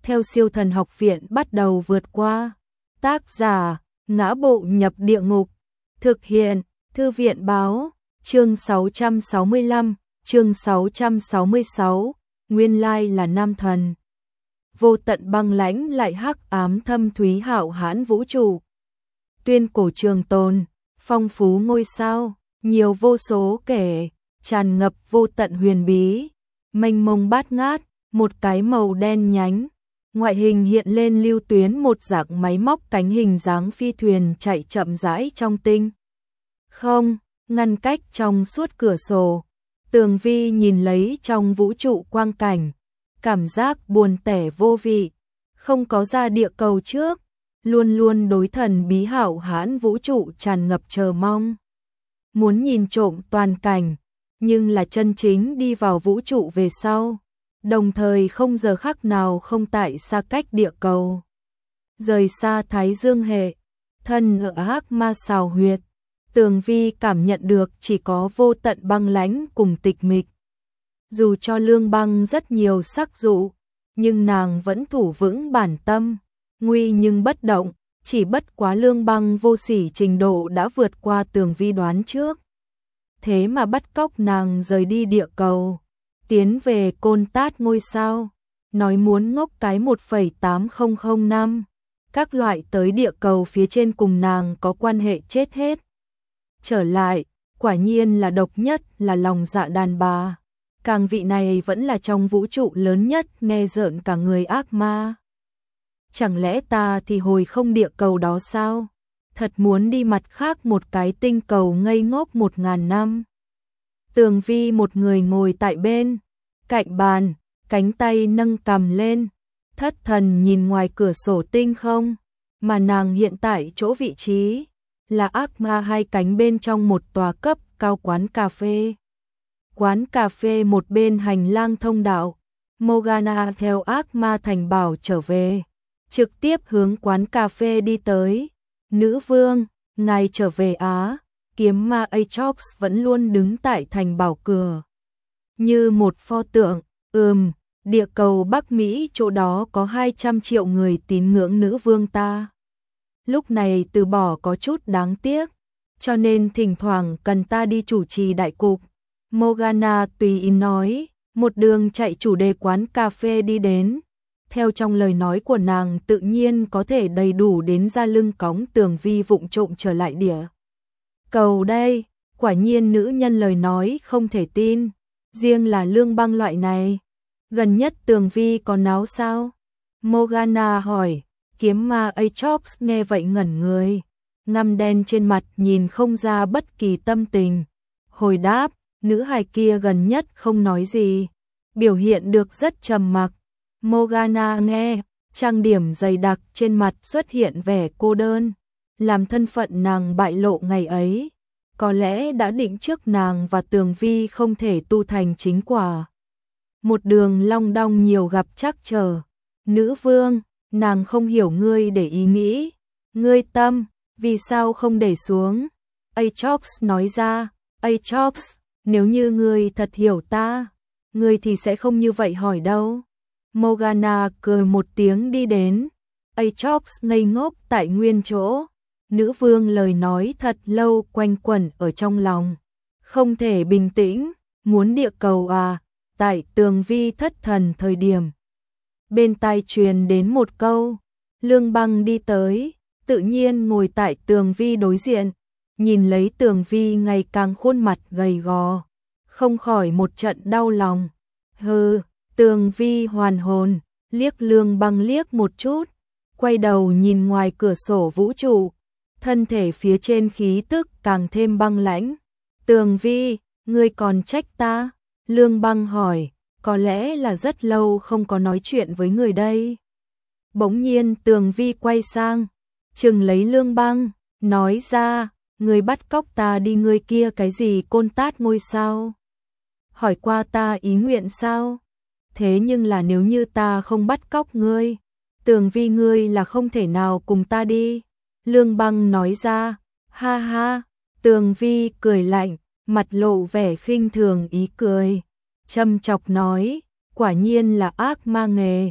theo Siêu Thần Học Viện bắt đầu vượt qua. Tác giả: Ngã Bộ Nhập Địa Ngục. Thực hiện: Thư viện báo. Chương 665, chương 666, nguyên lai là nam thần. Vô tận băng lãnh lại hắc ám thâm thúy hạo hãn vũ trụ. Tuyên cổ trường tồn, phong phú ngôi sao, nhiều vô số kể, tràn ngập vô tận huyền bí, mênh mông bát ngát, một cái màu đen nhánh. Ngoại hình hiện lên lưu tuyến một dạng máy móc cánh hình dáng phi thuyền chạy chậm rãi trong tinh không, ngăn cách trong suốt cửa sổ. Tường Vi nhìn lấy trong vũ trụ quang cảnh, cảm giác buồn tẻ vô vị, không có ra địa cầu trước, luôn luôn đối thần bí hạo hãn vũ trụ tràn ngập chờ mong. Muốn nhìn trộm toàn cảnh, nhưng là chân chính đi vào vũ trụ về sau, đồng thời không giờ khắc nào không tại xa cách địa cầu. Rời xa Thái Dương hệ, thân ở Hắc Ma Xào Huyệt, Tường Vi cảm nhận được chỉ có vô tận băng lãnh cùng tịch mịch. Dù cho Lương Băng rất nhiều sắc dụ, nhưng nàng vẫn thủ vững bản tâm, nguy nhưng bất động, chỉ bất quá Lương Băng vô sỉ trình độ đã vượt qua Tường Vi đoán trước. Thế mà bắt cóc nàng rời đi địa cầu, tiến về Côn Tát ngôi sao, nói muốn ngốc cái 1,8005 năm, các loại tới địa cầu phía trên cùng nàng có quan hệ chết hết. Trở lại, quả nhiên là độc nhất, là lòng dạ đàn bà. Càng vị này vẫn là trong vũ trụ lớn nhất, nghe rợn cả người ác ma. Chẳng lẽ ta thì hồi không địa cầu đó sao? Thật muốn đi mặt khác một cái tinh cầu ngây ngốc 1000 năm. Tường Vi một người ngồi tại bên cạnh bàn, cánh tay nâng cằm lên, thất thần nhìn ngoài cửa sổ tinh không, mà nàng hiện tại chỗ vị trí là ác ma hai cánh bên trong một tòa cấp cao quán cà phê. Quán cà phê một bên hành lang thông đạo, Morgana theo ác ma thành bảo trở về, trực tiếp hướng quán cà phê đi tới. Nữ vương, ngài trở về á. Kiếm ma Atrox vẫn luôn đứng tại thành bảo cửa, như một pho tượng. Địa cầu Bắc Mỹ chỗ đó có 200 triệu người tín ngưỡng nữ vương ta. Lúc này từ bỏ có chút đáng tiếc, cho nên thỉnh thoảng cần ta đi chủ trì đại cục. Morgana tùy ý nói, một đường chạy chủ đề quán cà phê đi đến. Theo trong lời nói của nàng tự nhiên có thể đầy đủ đến ra lưng cõng Tường Vi vụng trộm trở lại địa cầu đây. Quả nhiên nữ nhân lời nói không thể tin, riêng là Lương Băng loại này. Gần nhất Tường Vi có náo sao? Morgana hỏi. Kiếm ma Atrox nghe vậy ngẩn người, ngăm đen trên mặt nhìn không ra bất kỳ tâm tình. Hồi đáp, nữ hài kia gần nhất không nói gì, biểu hiện được rất trầm mặc. Morgana nghe, trang điểm dày đặc trên mặt xuất hiện vẻ cô đơn, làm thân phận nàng bại lộ ngày ấy, có lẽ đã định trước nàng và Tường Vi không thể tu thành chính quả. Một đường long đong nhiều gặp trắc trở. Nữ vương, nàng không hiểu ngươi để ý nghĩ, ngươi tâm, vì sao không để xuống? Atrox nói ra, Atrox, nếu như ngươi thật hiểu ta, ngươi thì sẽ không như vậy hỏi đâu. Morgana cười một tiếng đi đến, Atrox ngây ngốc tại nguyên chỗ. Nữ vương lời nói thật lâu quanh quẩn ở trong lòng, không thể bình tĩnh. Muốn địa cầu à? Tại Tường Vi thất thần thời điểm, bên tai truyền đến một câu. Lương Băng đi tới, tự nhiên ngồi tại Tường Vi đối diện, nhìn lấy Tường Vi ngày càng khuôn mặt gầy gò, không khỏi một trận đau lòng. Hừ. Tường Vi hoàn hồn, liếc Lương Băng liếc một chút, quay đầu nhìn ngoài cửa sổ vũ trụ, thân thể phía trên khí tức càng thêm băng lãnh. Tường Vi, ngươi còn trách ta? Lương Băng hỏi, có lẽ là rất lâu không có nói chuyện với người đây. Bỗng nhiên Tường Vi quay sang, chừng lấy Lương Băng, nói ra, ngươi bắt cóc ta đi, ngươi kia cái gì Côn Tát ngôi sao? Hỏi qua ta ý nguyện sao? Thế nhưng là nếu như ta không bắt cóc ngươi, Tường Vi ngươi là không thể nào cùng ta đi. Lương Băng nói ra, ha ha. Tường Vi cười lạnh, mặt lộ vẻ khinh thường ý cười, châm chọc nói, quả nhiên là ác ma nghề.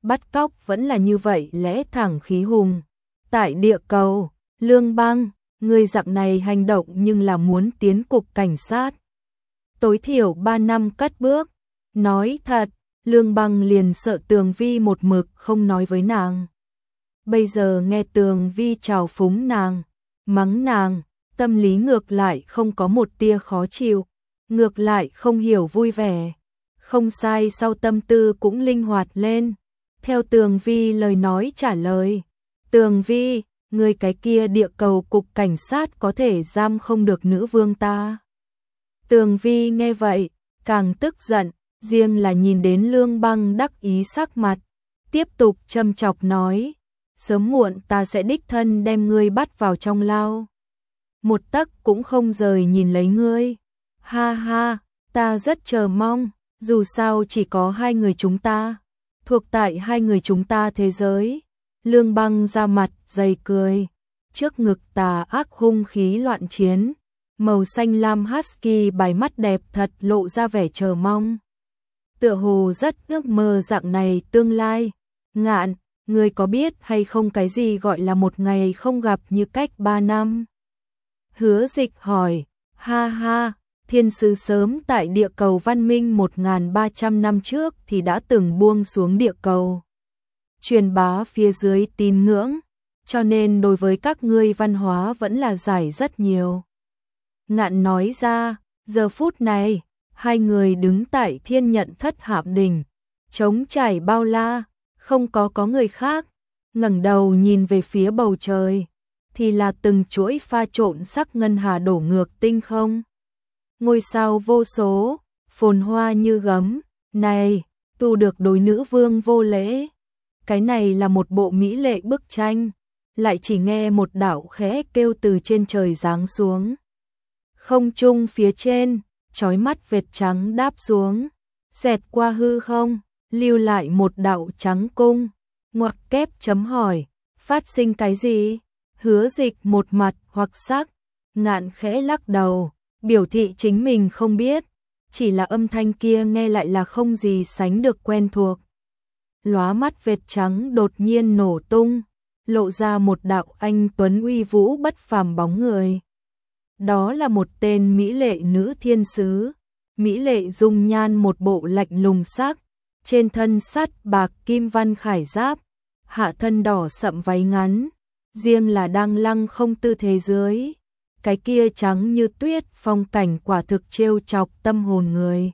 bắt cóc vẫn là như vậy lẽ thẳng khí hùng. Tại địa cầu, Lương Băng, người dạng này hành động nhưng là muốn tiến cục cảnh sát. Tối thiểu 3 năm cất bước. Nói thật, Lương Băng liền sợ Tường Vi một mực không nói với nàng. Bây giờ nghe Tường Vi trào phúng nàng, mắng nàng, tâm lý ngược lại không có một tia khó chịu, ngược lại không hiểu vui vẻ. Không sai, sau tâm tư cũng linh hoạt lên. Theo Tường Vi lời nói trả lời. Tường Vi, người cái kia địa cầu cục cảnh sát có thể giam không được nữ vương ta. Tường Vi nghe vậy, càng tức giận, riêng là nhìn đến Lương Băng đắc ý sắc mặt. Tiếp tục châm chọc nói, sớm muộn ta sẽ đích thân đem ngươi bắt vào trong lao. Một tấc cũng không rời nhìn lấy ngươi. Ha ha, ta rất chờ mong, dù sao chỉ có hai người chúng ta. Thuộc tại hai người chúng ta thế giới. Lương Băng ra mặt dày cười, trước ngực tà ác hung khí loạn chiến, màu xanh lam husky bài mắt đẹp thật lộ ra vẻ chờ mong. Tựa hồ rất ước mơ dạng này tương lai. Ngạn, ngươi có biết hay không cái gì gọi là một ngày không gặp như cách 3 năm? Hứa Dịch hỏi, ha ha, thiên sứ sớm tại địa cầu văn minh 1.300 năm trước thì đã từng buông xuống địa cầu. Truyền bá phía dưới tín ngưỡng, cho nên đối với các ngươi văn hóa vẫn là giải rất nhiều. Ngạn nói ra, giờ phút này, hai người đứng tại Thiên Nhận Thất Hạm Đình, trống trải bao la, không có người khác, ngẩng đầu nhìn về phía bầu trời, thì là từng chuỗi pha trộn sắc ngân hà đổ ngược tinh không. Ngôi sao vô số, phồn hoa như gấm, này, tu được đối nữ vương vô lễ. Cái này là một bộ mỹ lệ bức tranh, lại chỉ nghe một đạo khẽ kêu từ trên trời giáng xuống. Không trung phía trên, chói mắt vệt trắng đáp xuống, xẹt qua hư không, lưu lại một đạo trắng cung, ngoặc kép chấm hỏi, phát sinh cái gì? Hứa Dịch một mặt hoặc sắc, Ngạn khẽ lắc đầu, biểu thị chính mình không biết, chỉ là âm thanh kia nghe lại là không gì sánh được quen thuộc. Lóa mắt vệt trắng đột nhiên nổ tung, lộ ra một đạo anh tuấn uy vũ bất phàm bóng người. Đó là một tên mỹ lệ nữ thiên sứ, mỹ lệ dung nhan một bộ lạnh lùng sắc, trên thân sắt bạc kim văn khải giáp, hạ thân đỏ sậm váy ngắn, riêng là đang lăng không tư thế dưới. Cái kia trắng như tuyết phong cảnh quả thực trêu chọc tâm hồn người.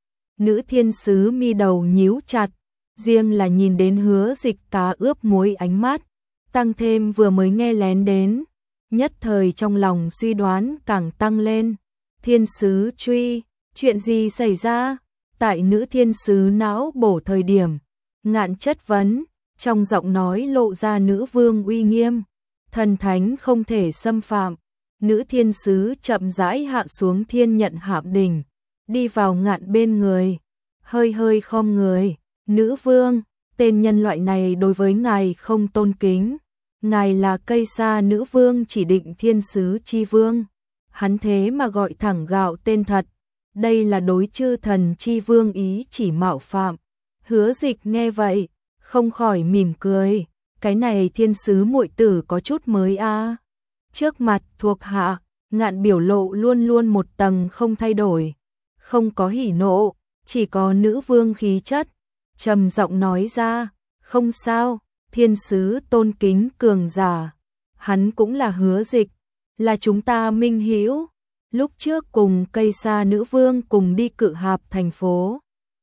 Nữ thiên sứ mi đầu nhíu chặt, riêng là nhìn đến Hứa Dịch cá ướp muối ánh mắt, tăng thêm vừa mới nghe lén đến, nhất thời trong lòng suy đoán càng tăng lên. Thiên sứ truy, chuyện gì xảy ra? Tại nữ thiên sứ não bổ thời điểm, Ngạn chất vấn, trong giọng nói lộ ra nữ vương uy nghiêm, thần thánh không thể xâm phạm. Nữ thiên sứ chậm rãi hạ xuống Thiên Nhận Hạm Đình, đi vào Ngạn bên người, hơi khom người, nữ vương, tên nhân loại này đối với ngài không tôn kính, ngài là cây sa nữ vương chỉ định thiên sứ chi vương, hắn thế mà gọi thẳng gạo tên thật, đây là đối chư thần chi vương ý chỉ mạo phạm. Hứa Dịch nghe vậy, không khỏi mỉm cười, cái này thiên sứ muội tử có chút mới a. Trước mặt thuộc hạ, Ngạn biểu lộ luôn luôn một tầng không thay đổi, không có hỉ nộ, chỉ có nữ vương khí chất, trầm giọng nói ra, không sao, thiên sứ tôn kính cường giả, hắn cũng là Hứa Dịch, là chúng ta minh hữu, lúc trước cùng cây sa nữ vương cùng đi Cự Hạp thành phố.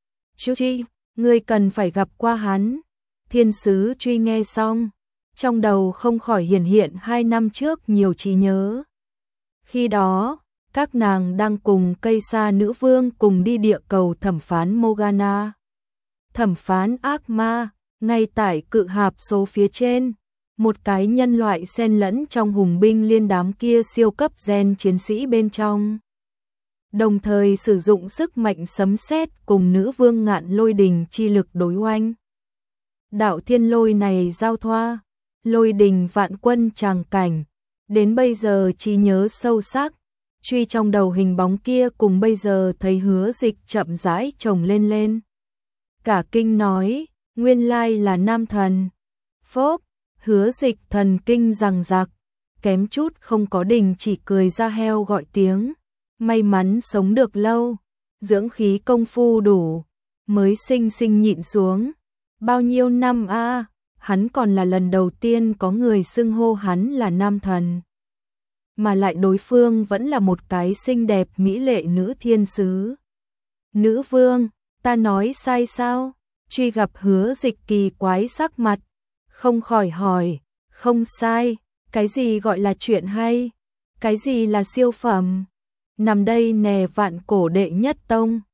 Truy, ngươi cần phải gặp qua hắn. Thiên sứ Truy nghe xong, trong đầu không khỏi hiển hiện 2 năm trước nhiều trí nhớ. Khi đó, các nàng đang cùng cây sa nữ vương cùng đi địa cầu thẩm phán Morgana. Thẩm phán ác ma, ngay tại Cự Hạp số phía trên, một cái nhân loại xen lẫn trong hùng binh liên đám kia siêu cấp gen chiến sĩ bên trong. Đồng thời sử dụng sức mạnh sấm sét cùng nữ vương Ngạn lôi đình chi lực đối oanh. Đạo thiên lôi này giao thoa, lôi đình vạn quân tràng cảnh, đến bây giờ trí nhớ sâu sắc, Truy trong đầu hình bóng kia cùng bây giờ thấy Hứa Dịch chậm rãi chồng lên. Cả kinh nói, nguyên lai là nam thần. Phốp, Hứa Dịch thần kinh giằng giặc, kém chút không có đình chỉ cười ra heo gọi tiếng. May mắn sống được lâu, dưỡng khí công phu đủ, mới sinh sinh nhịn xuống. Bao nhiêu năm a, hắn còn là lần đầu tiên có người xưng hô hắn là nam thần. Mà lại đối phương vẫn là một cái xinh đẹp mỹ lệ nữ thiên sứ. Nữ vương, ta nói sai sao? Truy gặp Hứa Dịch kỳ quái sắc mặt, không khỏi hỏi, không sai, cái gì gọi là chuyện hay? Cái gì là siêu phẩm? Nằm đây nè vạn cổ đệ nhất tông.